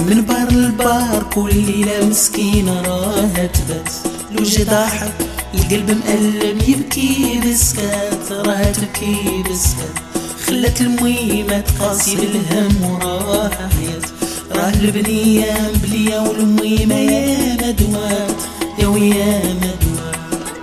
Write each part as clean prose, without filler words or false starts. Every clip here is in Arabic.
من بار البار كل ليلة مسكينة راها تبات، لو جا ضاحك القلب مألم يبكي بسكات، راها تبكي بسكات. خلت الميمة تقاسي بالهم وراها حياة، راه البنية بليا والميمة يا مدوات يا ويا مدوات.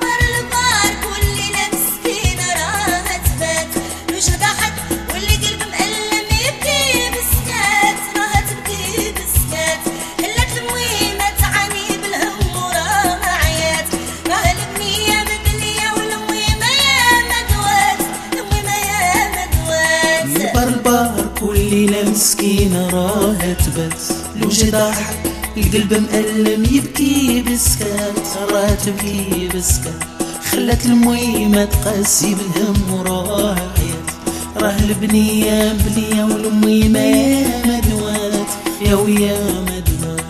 كل ليلة مسكينة راها تبات، لو جا ضاحك القلب مألم يبكي بسكات، راها تبكي بسكات. خلت الميمة تقاسي بالهم وراها حياة، راه البنية بليا والميمة يا مدوات يا ويا مدوات.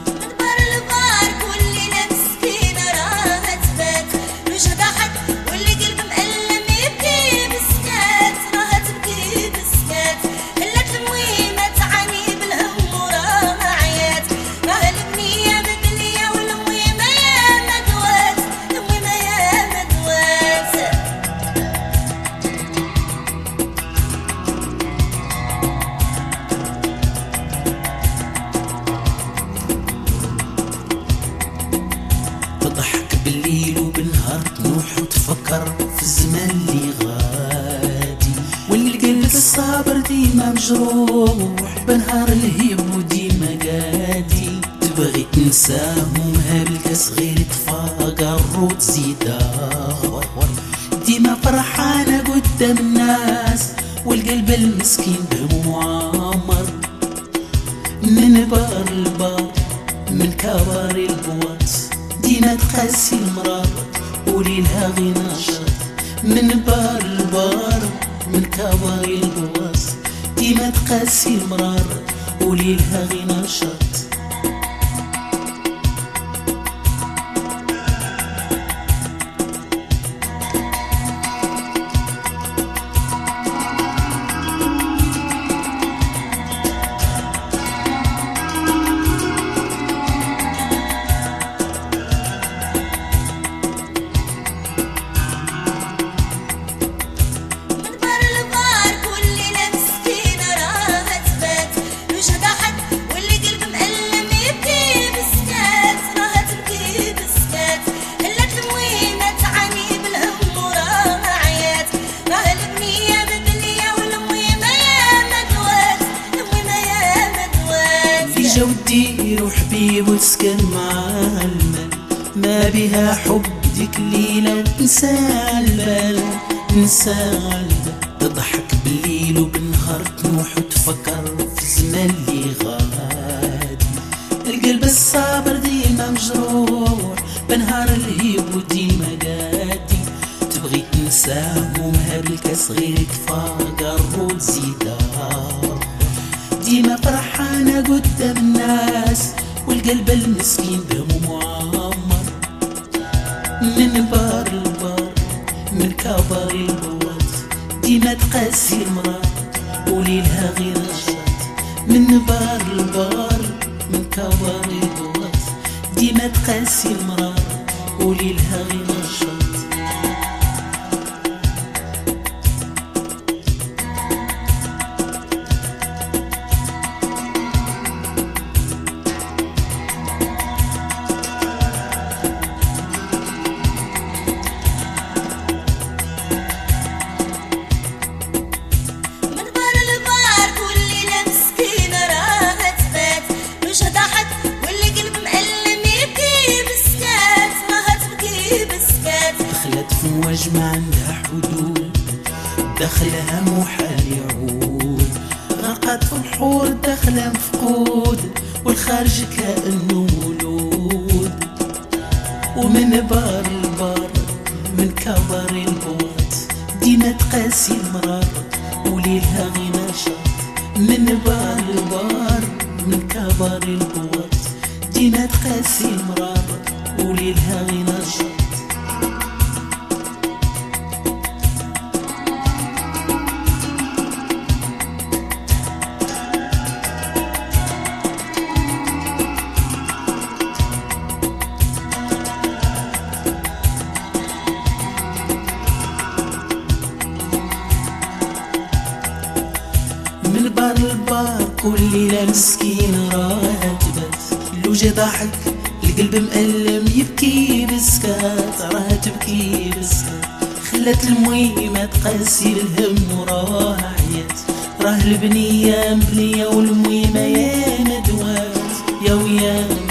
تضحك بالليل وبالنهار تنوح وتفكر في الزمان اللي غادي، واللي القلب الصابر ديما مجروح بنهار الهيب وديما قادي. تبغي تنساه همها بالكاس غير تفاقر وتزيدها، ديما فرحانة قدام الناس والقلب المسكين بهموم عامر. من بار البار من كبار البوات ديما تقاسي المرار وليلها غي نشاط. من بار البار من كبار البوات ديما تقاسي المرار وليلها غي نشاط. ودي وحبيب وتسكن مع المال، ما بها حب ديك الليلة ونسى البال نسى البال. تضحك بالليل وبالنهار تنوح وتفكر في الزمان اللي غادي، القلب الصابر ديما مجروح بنهار الهيب وديما قادي. تبغي تنسى همومها بالكاس غير تفاقر وتزيدها، ديما فرحانة قدام الناس والقلب المسكين بهموم معمر. من بار البار من كبار البوات ديما تقاسي المرار وليلها غير نشاط. من بار البار من كبار البوات ديما تقاسي المرار وليلها غير نشاط. فواج ما عندها حدود، دخلها محال يعود. غرقت في الحور داخلها مفقود، والخارج كأنه مولود. ومن بار البار من كبار البوات ديما تقاسي المرار وليلها غي نشاط. من بار البار من كبار البوات ديما تقاسي المرار وليلها غي نشاط. كبار كل ليلة مسكينة راها تبات، اللوجة ضاحك القلب مألم يبكي بسكات، راها تبكي بسكات. خلت المويمة تقاسي الهم وراها عيات، راه البنية مبنية والمويمة يا ندوات يا ويا